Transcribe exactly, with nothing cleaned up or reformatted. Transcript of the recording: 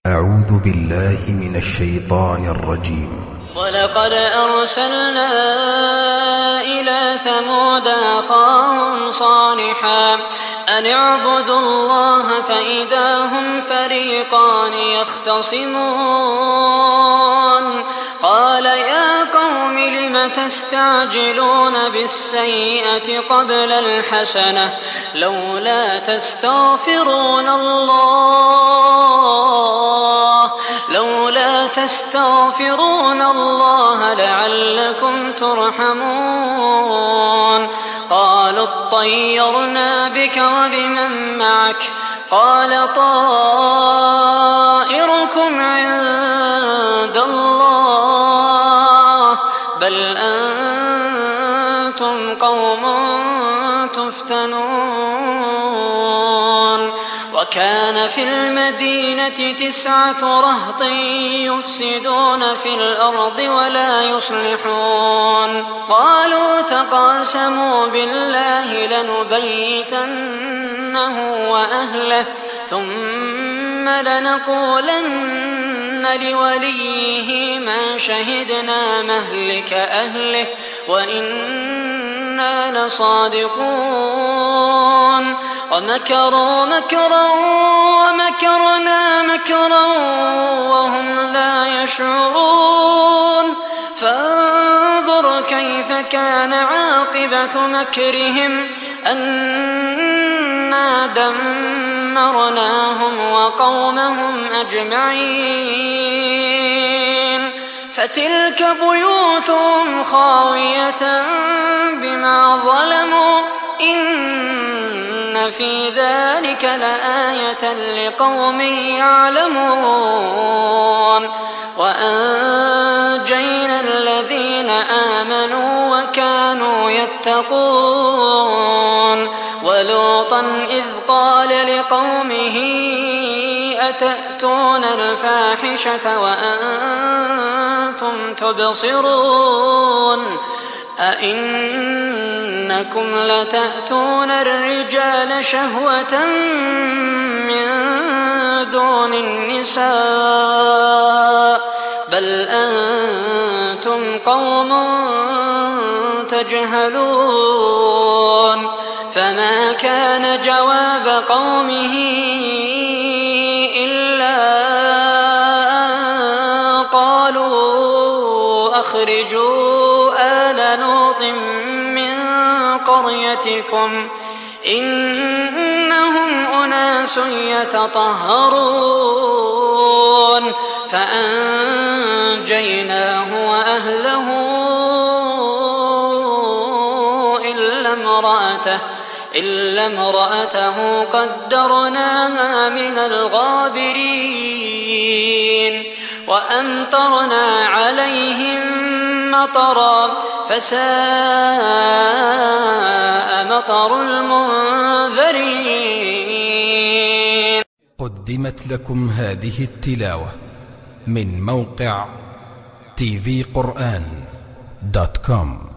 أعوذ بالله من الشيطان الرجيم. ولقد أرسلنا إلى ثمود أخاهم صالحا أن اعبدوا الله فإذا هم فريقان يختصمون قال يا قوم لم تستعجلون بالسيئة قبل الحسنة لولا تستغفرون الله لولا تستغفرون الله لعلكم ترحمون قالوا اطيرنا بك وبمن معك قال طائركم عند الله بل أنتم قوم تفتنون وكان في المدينة تسعة رهط يفسدون في الأرض ولا يصلحون قالوا تقاسموا بالله لنبيتنه وأهله ثم لنقولن لوليه ما شهدنا مهلك أهله وإنا لصادقون ومكروا مكرا ومكرنا مكرا وهم لا يشعرون فانظر كيف كان عاقبة مكرهم أنا دمرناهم وقومهم أجمعين فتلك بيوتهم خاوية بما ظلموا إن في ذلك لآية لقوم يعلمون وأنجينا الذين آمنوا وكانوا يتقون ولوطا إذ قال لقومه أتأتون الفاحشة وأنتم تبصرون أئنكم لتأتون الرجال شهوة من دون النساء بل أنتم قوم تجهلون فما كان جواب قومه إلا قالوا أخرجوا آل لوط من قريتكم إنهم أناس يتطهرون فأنجيناه وأهله إلا امرأته إلا امرأته قدرناها من الغابرين وأمطرنا عليهم مطرا فساء مطر المنذرين. قدمت لكم هذه التلاوة من موقع تي في قرآن دوت كوم.